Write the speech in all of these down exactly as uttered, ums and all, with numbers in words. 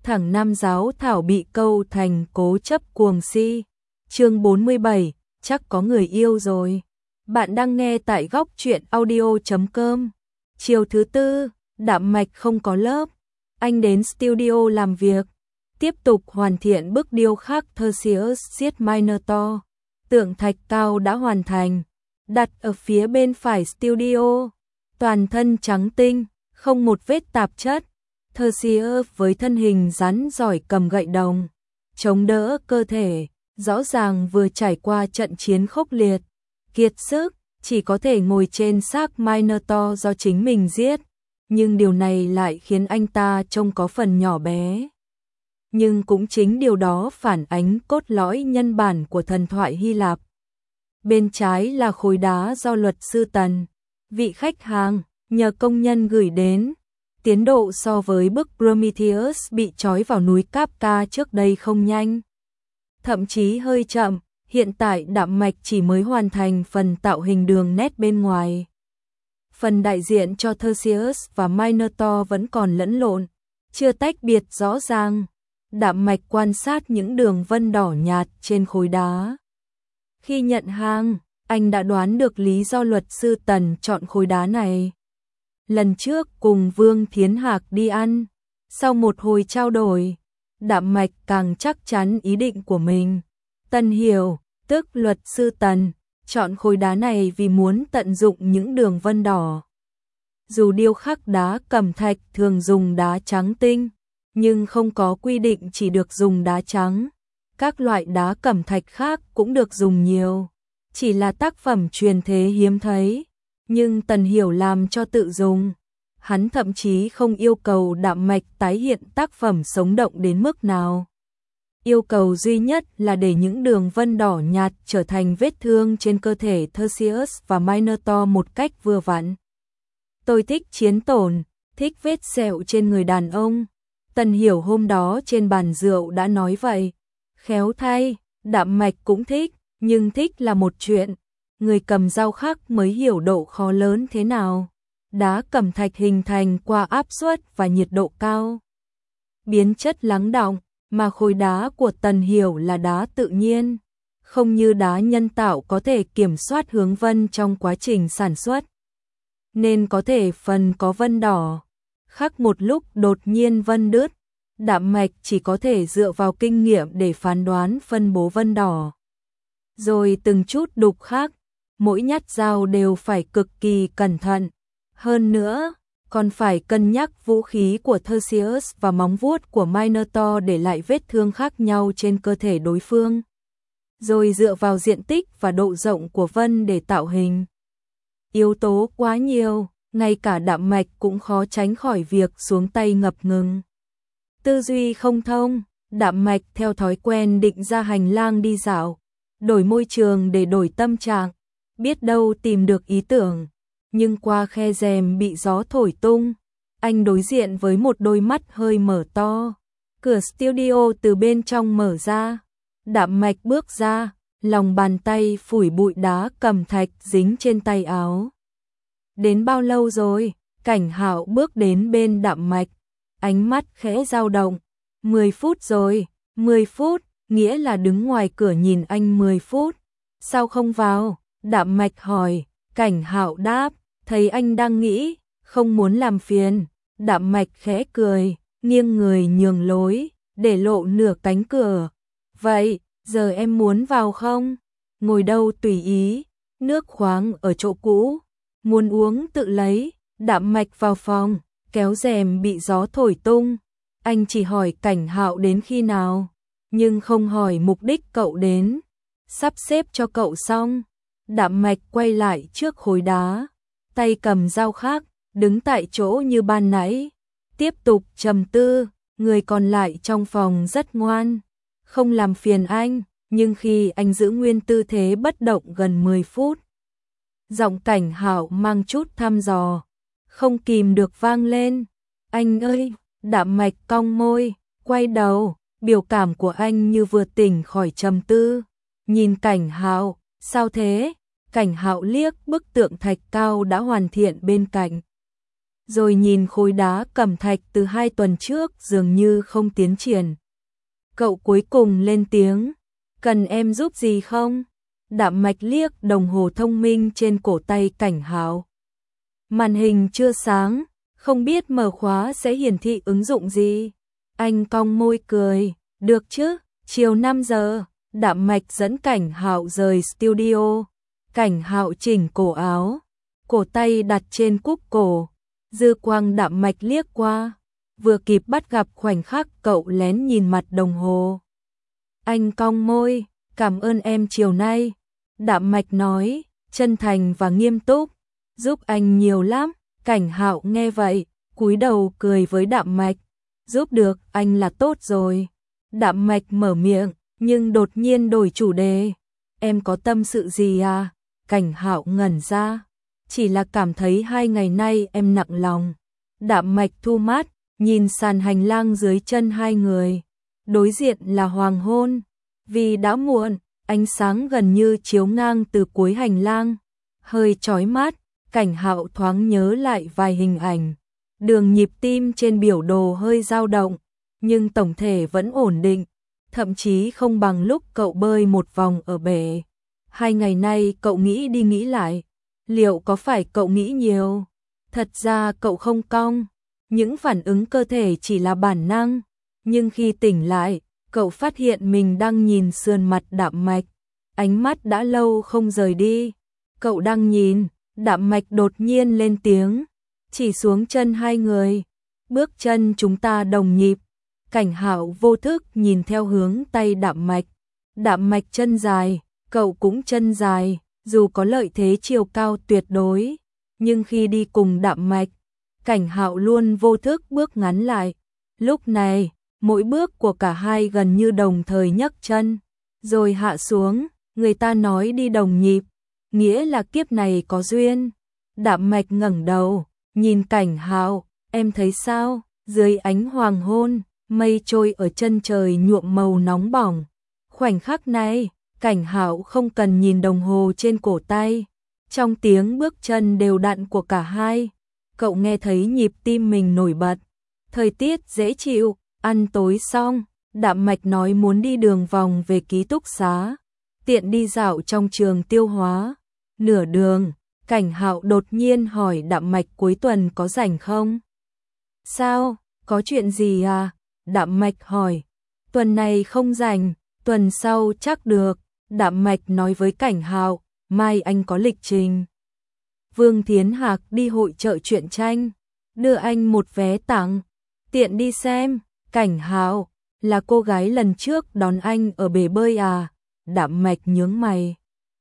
thẳng nam giáo thảo bị câu thành cố chấp cuồng si. Chương bốn mươi bảy, chắc có người yêu rồi. Bạn đang nghe tại góc truyện audio chấm com. Chiều thứ tư, Đạm Mạch không có lớp. Anh đến studio làm việc, tiếp tục hoàn thiện bức điêu khắc Theseus giết Minotaur. Tượng thạch cao đã hoàn thành, đặt ở phía bên phải studio. Toàn thân trắng tinh, không một vết tạp chất. Theseus với thân hình rắn giỏi cầm gậy đồng, chống đỡ cơ thể, rõ ràng vừa trải qua trận chiến khốc liệt, kiệt sức, chỉ có thể ngồi trên xác Minotaur do chính mình giết, nhưng điều này lại khiến anh ta trông có phần nhỏ bé. Nhưng cũng chính điều đó phản ánh cốt lõi nhân bản của thần thoại Hy Lạp. Bên trái là khối đá do luật sư Tần, vị khách hàng, nhờ công nhân gửi đến. Tiến độ so với bức Prometheus bị trói vào núi Capca trước đây không nhanh, thậm chí hơi chậm. Hiện tại Đạm Mạch chỉ mới hoàn thành phần tạo hình đường nét bên ngoài. Phần đại diện cho Theseus và Minotaur vẫn còn lẫn lộn, chưa tách biệt rõ ràng. Đạm Mạch quan sát những đường vân đỏ nhạt trên khối đá. Khi nhận hàng, anh đã đoán được lý do luật sư Tần chọn khối đá này. Lần trước cùng Vương Thiến Hạc đi ăn, sau một hồi trao đổi, Đạm Mạch càng chắc chắn ý định của mình. Tần Hiểu, tức luật sư Tần, chọn khối đá này vì muốn tận dụng những đường vân đỏ. Dù điêu khắc đá cẩm thạch thường dùng đá trắng tinh, nhưng không có quy định chỉ được dùng đá trắng. Các loại đá cẩm thạch khác cũng được dùng nhiều, chỉ là tác phẩm truyền thế hiếm thấy. Nhưng Tần Hiểu làm cho tự dùng. Hắn thậm chí không yêu cầu Đạm Mạch tái hiện tác phẩm sống động đến mức nào. Yêu cầu duy nhất là để những đường vân đỏ nhạt trở thành vết thương trên cơ thể Theseus và Minotaur một cách vừa vặn. Tôi thích chiến tổn, thích vết sẹo trên người đàn ông. Tần Hiểu hôm đó trên bàn rượu đã nói vậy. Khéo thay, Đạm Mạch cũng thích, nhưng thích là một chuyện. Người cầm dao khắc mới hiểu độ khó lớn thế nào. Đá cẩm thạch hình thành qua áp suất và nhiệt độ cao, biến chất lắng đọng, mà khối đá của Tần Hiểu là đá tự nhiên, không như đá nhân tạo có thể kiểm soát hướng vân trong quá trình sản xuất. Nên có thể phần có vân đỏ, khắc một lúc đột nhiên vân đứt. Đạm Mạch chỉ có thể dựa vào kinh nghiệm để phán đoán phân bố vân đỏ. Rồi từng chút đục khắc, mỗi nhát dao đều phải cực kỳ cẩn thận. Hơn nữa, còn phải cân nhắc vũ khí của Theseus và móng vuốt của Minotaur để lại vết thương khác nhau trên cơ thể đối phương. Rồi dựa vào diện tích và độ rộng của vân để tạo hình. Yếu tố quá nhiều, ngay cả Đạm Mạch cũng khó tránh khỏi việc xuống tay ngập ngừng. Tư duy không thông, Đạm Mạch theo thói quen định ra hành lang đi dạo, đổi môi trường để đổi tâm trạng, biết đâu tìm được ý tưởng. Nhưng qua khe rèm bị gió thổi tung, anh đối diện với một đôi mắt hơi mở to. Cửa studio từ bên trong mở ra, Đạm Mạch bước ra, lòng bàn tay phủi bụi đá cẩm thạch dính trên tay áo. Đến bao lâu rồi? Cảnh Hạo bước đến bên Đạm Mạch, ánh mắt khẽ dao động. Mười phút rồi. Mười phút, nghĩa là đứng ngoài cửa nhìn anh mười phút. Sao không vào? Đạm Mạch hỏi. Cảnh Hạo đáp, thấy anh đang nghĩ, không muốn làm phiền. Đạm Mạch khẽ cười, nghiêng người nhường lối, để lộ nửa cánh cửa. Vậy, giờ em muốn vào không? Ngồi đâu tùy ý, nước khoáng ở chỗ cũ. Muốn uống tự lấy. Đạm Mạch vào phòng, kéo rèm bị gió thổi tung. Anh chỉ hỏi Cảnh Hạo đến khi nào, nhưng không hỏi mục đích cậu đến. Sắp xếp cho cậu xong. Đạm Mạch quay lại trước khối đá, tay cầm dao khắc, đứng tại chỗ như ban nãy, tiếp tục trầm tư. Người còn lại trong phòng rất ngoan, không làm phiền anh, nhưng khi anh giữ nguyên tư thế bất động gần mười phút, giọng Cảnh Hạo mang chút thăm dò, không kìm được vang lên. Anh ơi! Đạm Mạch cong môi, quay đầu, biểu cảm của anh như vừa tỉnh khỏi trầm tư, nhìn Cảnh Hạo. Sao thế? Cảnh Hạo liếc bức tượng thạch cao đã hoàn thiện bên cạnh. rồi nhìn khối đá cẩm thạch từ hai tuần trước dường như không tiến triển. Cậu cuối cùng lên tiếng, cần em giúp gì không? Đạm Mạch liếc đồng hồ thông minh trên cổ tay Cảnh Hạo. Màn hình chưa sáng, không biết mở khóa sẽ hiển thị ứng dụng gì. Anh cong môi cười, được chứ, chiều năm giờ, Đạm Mạch dẫn Cảnh Hạo rời studio. Cảnh Hạo chỉnh cổ áo, cổ tay đặt trên cúc cổ, dư quang Đạm Mạch liếc qua, vừa kịp bắt gặp khoảnh khắc cậu lén nhìn mặt đồng hồ. Anh cong môi, cảm ơn em chiều nay. Đạm Mạch nói, chân thành và nghiêm túc, giúp anh nhiều lắm. Cảnh Hạo nghe vậy, cúi đầu cười với Đạm Mạch, giúp được anh là tốt rồi. Đạm Mạch mở miệng, nhưng đột nhiên đổi chủ đề. Em có tâm sự gì à? Cảnh Hạo ngẩn ra, chỉ là cảm thấy hai ngày nay em nặng lòng. Đạm Mạch thu mắt, nhìn sàn hành lang dưới chân hai người. Đối diện là hoàng hôn, vì đã muộn, ánh sáng gần như chiếu ngang từ cuối hành lang, hơi chói mắt. Cảnh Hạo thoáng nhớ lại vài hình ảnh, đường nhịp tim trên biểu đồ hơi dao động, nhưng tổng thể vẫn ổn định, thậm chí không bằng lúc cậu bơi một vòng ở bể. Hai ngày nay cậu nghĩ đi nghĩ lại, liệu có phải cậu nghĩ nhiều? Thật ra cậu không cong, những phản ứng cơ thể chỉ là bản năng, nhưng khi tỉnh lại, cậu phát hiện mình đang nhìn sườn mặt Đạm Mạch, ánh mắt đã lâu không rời đi. Cậu đang nhìn, Đạm Mạch đột nhiên lên tiếng, chỉ xuống chân hai người, bước chân chúng ta đồng nhịp. Cảnh Hạo vô thức nhìn theo hướng tay Đạm Mạch, Đạm Mạch chân dài, cậu cũng chân dài, dù có lợi thế chiều cao tuyệt đối, nhưng khi đi cùng Đạm Mạch, Cảnh Hạo luôn vô thức bước ngắn lại. Lúc này, mỗi bước của cả hai gần như đồng thời nhấc chân, rồi hạ xuống. Người ta nói đi đồng nhịp, nghĩa là kiếp này có duyên. Đạm Mạch ngẩng đầu, nhìn Cảnh Hạo, em thấy sao? Dưới ánh hoàng hôn, mây trôi ở chân trời nhuộm màu nóng bỏng. Khoảnh khắc này, Cảnh Hạo không cần nhìn đồng hồ trên cổ tay. Trong tiếng bước chân đều đặn của cả hai, cậu nghe thấy nhịp tim mình nổi bật. Thời tiết dễ chịu, ăn tối xong, Đạm Mạch nói muốn đi đường vòng về ký túc xá, tiện đi dạo trong trường tiêu hóa. Nửa đường, Cảnh Hạo đột nhiên hỏi Đạm Mạch cuối tuần có rảnh không? Sao, có chuyện gì à? Đạm Mạch hỏi. Tuần này không rảnh, tuần sau chắc được. Đạm Mạch nói với Cảnh Hạo, mai anh có lịch trình. Vương Thiến Hạc đi hội chợ truyện tranh, đưa anh một vé tặng, tiện đi xem. Cảnh Hạo, là cô gái lần trước đón anh ở bể bơi à? Đạm Mạch nhướng mày.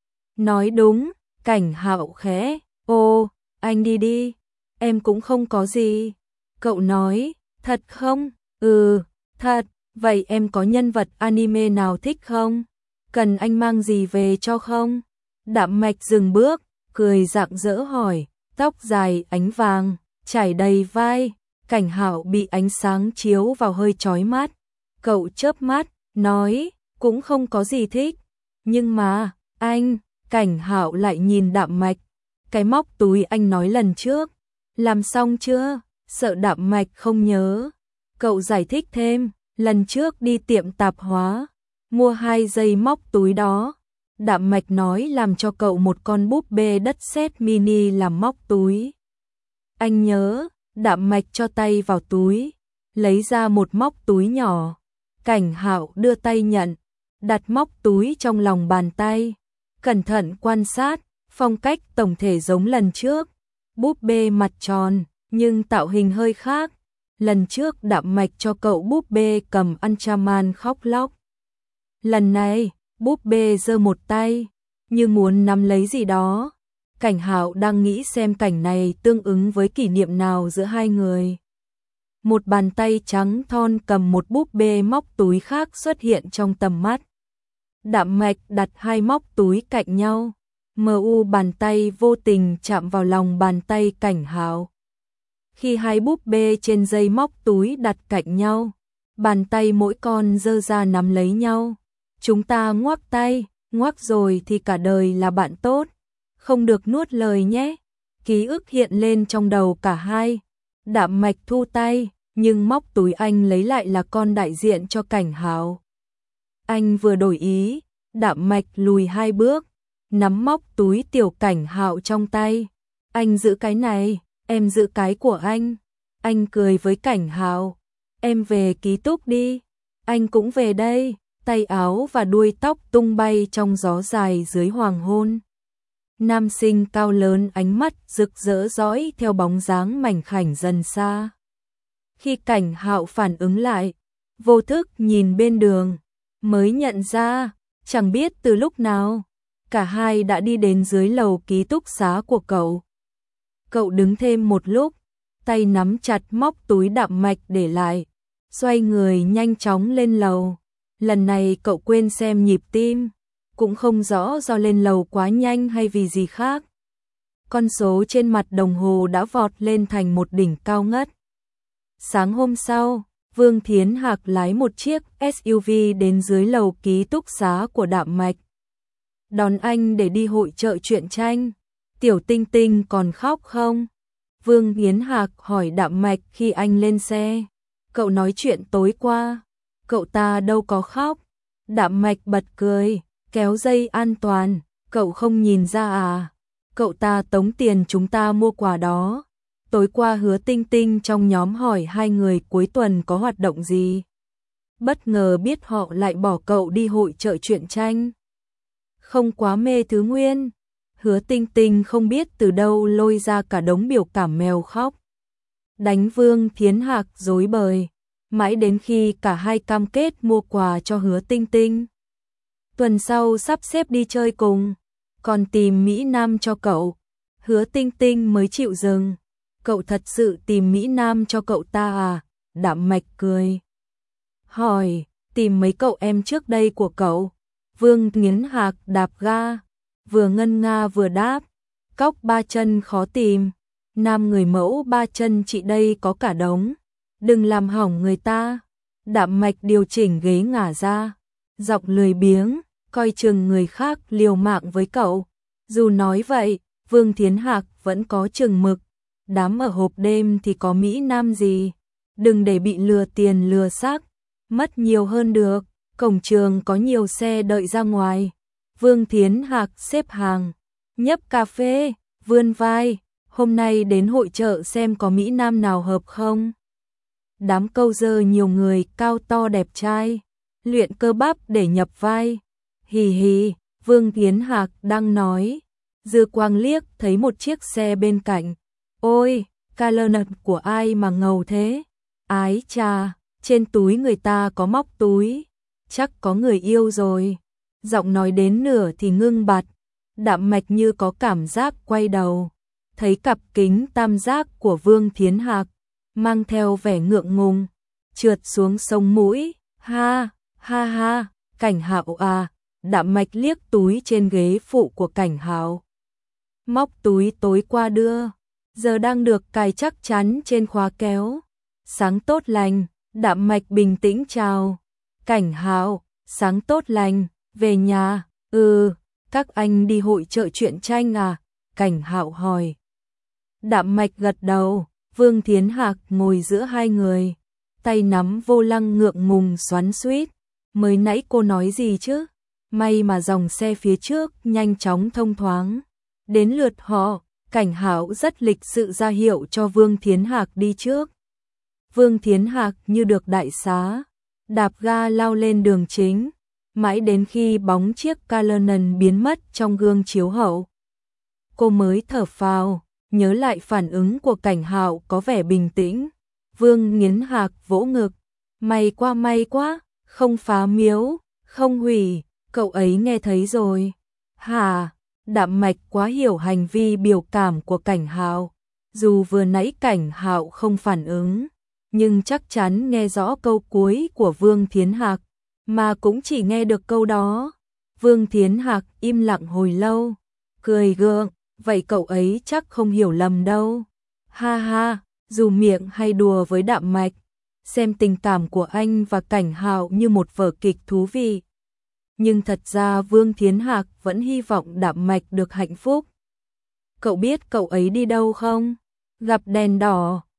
Nói đúng. Cảnh Hạo khẽ, ô, anh đi đi, em cũng không có gì. Cậu nói, thật không? Ừ, thật, vậy em có nhân vật anime nào thích không? Cần anh mang gì về cho không? Đạm Mạch dừng bước, cười rạng rỡ hỏi, tóc dài ánh vàng, trải đầy vai. Cảnh Hạo bị ánh sáng chiếu vào hơi chói mắt. Cậu chớp mắt, nói, cũng không có gì thích. Nhưng mà, anh... Cảnh Hạo lại nhìn Đạm Mạch, cái móc túi anh nói lần trước, làm xong chưa? Sợ Đạm Mạch không nhớ. Cậu giải thích thêm, lần trước đi tiệm tạp hóa, mua hai dây móc túi đó. Đạm Mạch nói làm cho cậu một con búp bê đất sét mini làm móc túi. Anh nhớ, Đạm Mạch cho tay vào túi, lấy ra một móc túi nhỏ. Cảnh Hạo đưa tay nhận, đặt móc túi trong lòng bàn tay. Cẩn thận quan sát, phong cách tổng thể giống lần trước, búp bê mặt tròn, nhưng tạo hình hơi khác. Lần trước Đạm Mạch cho cậu búp bê cầm Ultraman khóc lóc. Lần này, búp bê giơ một tay, như muốn nắm lấy gì đó. Cảnh Hạo đang nghĩ xem cảnh này tương ứng với kỷ niệm nào giữa hai người. Một bàn tay trắng thon cầm một búp bê móc túi khác xuất hiện trong tầm mắt. Đạm Mạch đặt hai móc túi cạnh nhau, mờ u bàn tay vô tình chạm vào lòng bàn tay Cảnh Hạo. Khi hai búp bê trên dây móc túi đặt cạnh nhau, bàn tay mỗi con giơ ra nắm lấy nhau. Chúng ta ngoắc tay, ngoắc rồi thì cả đời là bạn tốt, không được nuốt lời nhé. Ký ức hiện lên trong đầu cả hai, Đạm Mạch thu tay, nhưng móc túi anh lấy lại là con đại diện cho Cảnh Hạo. Anh vừa đổi ý, Đạm Mạch lùi hai bước, nắm móc túi Tiểu Cảnh Hạo trong tay. Anh giữ cái này, em giữ cái của anh. Anh cười với Cảnh Hạo. Em về ký túc đi. Anh cũng về đây. Tay áo và đuôi tóc tung bay trong gió dài dưới hoàng hôn. Nam sinh cao lớn ánh mắt rực rỡ dõi theo bóng dáng mảnh khảnh dần xa. Khi Cảnh Hạo phản ứng lại, vô thức nhìn bên đường, mới nhận ra, chẳng biết từ lúc nào, cả hai đã đi đến dưới lầu ký túc xá của cậu. Cậu đứng thêm một lúc, tay nắm chặt móc túi Đạm Mạch để lại, xoay người nhanh chóng lên lầu. Lần này cậu quên xem nhịp tim, cũng không rõ do lên lầu quá nhanh hay vì gì khác. Con số trên mặt đồng hồ đã vọt lên thành một đỉnh cao ngất. Sáng hôm sau, Vương Thiến Hạc lái một chiếc ét u vê đến dưới lầu ký túc xá của Đạm Mạch. Đón anh để đi hội chợ truyện tranh. Tiểu Tinh Tinh còn khóc không? Vương Thiến Hạc hỏi Đạm Mạch khi anh lên xe. Cậu nói chuyện tối qua. Cậu ta đâu có khóc. Đạm Mạch bật cười, kéo dây an toàn. Cậu không nhìn ra à? Cậu ta tống tiền chúng ta mua quà đó. Tối qua Hứa Tinh Tinh trong nhóm hỏi hai người cuối tuần có hoạt động gì. Bất ngờ biết họ lại bỏ cậu đi hội chợ truyện tranh. Không quá mê Thứ Nguyên. Hứa Tinh Tinh không biết từ đâu lôi ra cả đống biểu cảm mèo khóc. Đánh Vương Thiến Hạc rối bời. Mãi đến khi cả hai cam kết mua quà cho Hứa Tinh Tinh. Tuần sau sắp xếp đi chơi cùng, còn tìm Mỹ Nam cho cậu. Hứa Tinh Tinh mới chịu dừng. Cậu thật sự tìm Mỹ Nam cho cậu ta à? Đạm Mạch cười. Hỏi, tìm mấy cậu em trước đây của cậu. Vương Thiến Hạc đạp ga, vừa ngân nga vừa đáp. Cóc ba chân khó tìm, nam người mẫu ba chân chị đây có cả đống. Đừng làm hỏng người ta. Đạm Mạch điều chỉnh ghế ngả ra, giọng lười biếng, coi chừng người khác liều mạng với cậu. Dù nói vậy, Vương Thiến Hạc vẫn có chừng mực. Đám ở hộp đêm thì có Mỹ Nam gì. Đừng để bị lừa tiền lừa xác, mất nhiều hơn được. Cổng trường có nhiều xe đợi ra ngoài. Vương Thiến Hạc xếp hàng, nhấp cà phê, vươn vai. Hôm nay đến hội chợ xem có Mỹ Nam nào hợp không. Đám câu dơ nhiều người cao to đẹp trai, luyện cơ bắp để nhập vai. Hì hì, Vương Thiến Hạc đang nói. Dư quang liếc thấy một chiếc xe bên cạnh. Ôi, Calernut của ai mà ngầu thế? Ái chà, trên túi người ta có móc túi. Chắc có người yêu rồi. Giọng nói đến nửa thì ngưng bặt. Đạm Mạch như có cảm giác quay đầu. Thấy cặp kính tam giác của Vương Thiến Hạc, mang theo vẻ ngượng ngùng, trượt xuống sống mũi. Ha, ha ha, Cảnh Hạo à. Đạm Mạch liếc túi trên ghế phụ của Cảnh Hạo. Móc túi tối qua đưa, giờ đang được cài chắc chắn trên khóa kéo. Sáng tốt lành. Đạm Mạch bình tĩnh chào. Cảnh Hạo, sáng tốt lành, về nhà. Ừ, các anh đi hội chợ truyện tranh à? Cảnh Hạo hỏi. Đạm Mạch gật đầu. Vương Thiến Hạc ngồi giữa hai người, tay nắm vô lăng ngượng ngùng xoắn xuýt. Mới nãy cô nói gì chứ? May mà dòng xe phía trước nhanh chóng thông thoáng. Đến lượt họ, Cảnh Hạo rất lịch sự ra hiệu cho Vương Thiến Hạc đi trước. Vương Thiến Hạc như được đại xá, đạp ga lao lên đường chính, mãi đến khi bóng chiếc Calernut biến mất trong gương chiếu hậu. Cô mới thở phào, nhớ lại phản ứng của Cảnh Hạo có vẻ bình tĩnh. Vương Thiến Hạc vỗ ngực, may quá may quá, không phá miếu, không hủy, cậu ấy nghe thấy rồi. Hà, Đạm Mạch quá hiểu hành vi biểu cảm của Cảnh Hạo, dù vừa nãy Cảnh Hạo không phản ứng, nhưng chắc chắn nghe rõ câu cuối của Vương Thiến Hạc, mà cũng chỉ nghe được câu đó. Vương Thiến Hạc im lặng hồi lâu, cười gượng, vậy cậu ấy chắc không hiểu lầm đâu. Ha ha, dù miệng hay đùa với Đạm Mạch, xem tình cảm của anh và Cảnh Hạo như một vở kịch thú vị. Nhưng thật ra Vương Thiến Hạc vẫn hy vọng Đạm Mạch được hạnh phúc. Cậu biết cậu ấy đi đâu không? Gặp đèn đỏ,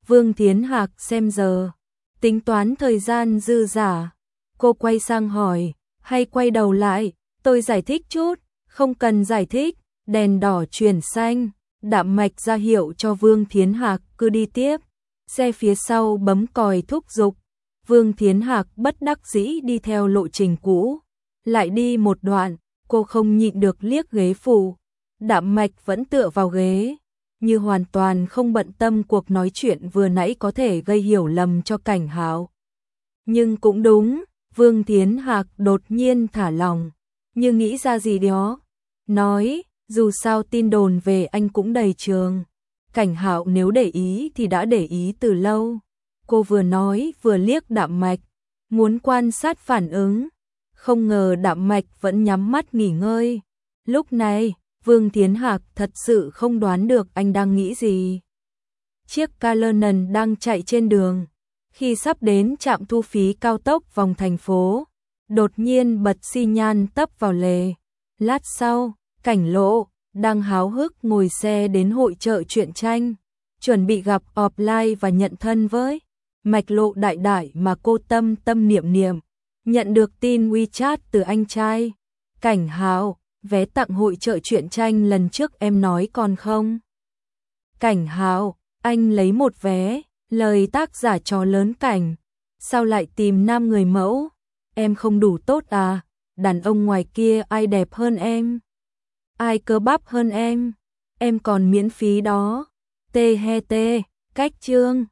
Vương Thiến Hạc xem giờ, tính toán thời gian dư dả. Cô quay sang hỏi, hay quay đầu lại, tôi giải thích chút, không cần giải thích, đèn đỏ chuyển xanh, Đạm Mạch ra hiệu cho Vương Thiến Hạc cứ đi tiếp. Xe phía sau bấm còi thúc giục, Vương Thiến Hạc bất đắc dĩ đi theo lộ trình cũ. Lại đi một đoạn, cô không nhịn được liếc ghế phụ, Đạm Mạch vẫn tựa vào ghế, như hoàn toàn không bận tâm cuộc nói chuyện vừa nãy có thể gây hiểu lầm cho Cảnh Hạo. Nhưng cũng đúng, Vương Thiến Hạc đột nhiên thả lòng, như nghĩ ra gì đó, nói, dù sao tin đồn về anh cũng đầy trường. Cảnh Hạo nếu để ý thì đã để ý từ lâu. Cô vừa nói vừa liếc Đạm Mạch, muốn quan sát phản ứng. Không ngờ Đạm Mạch vẫn nhắm mắt nghỉ ngơi. Lúc này, Vương Thiến Hạc thật sự không đoán được anh đang nghĩ gì. Chiếc Cullinan đang chạy trên đường. Khi sắp đến trạm thu phí cao tốc vòng thành phố, đột nhiên bật xi nhan tấp vào lề. Lát sau, Cảnh Lộ đang háo hức ngồi xe đến hội chợ truyện tranh, chuẩn bị gặp offline và nhận thân với Mạch Lộ đại đại mà cô tâm tâm niệm niệm. Nhận được tin WeChat từ anh trai. Cảnh Hạo, vé tặng hội chợ truyện tranh lần trước em nói còn không? Cảnh Hạo, anh lấy một vé, lời tác giả trò lớn Cảnh. Sao lại tìm nam người mẫu? Em không đủ tốt à? Đàn ông ngoài kia ai đẹp hơn em? Ai cơ bắp hơn em? Em còn miễn phí đó. Tê he tê, cách chương.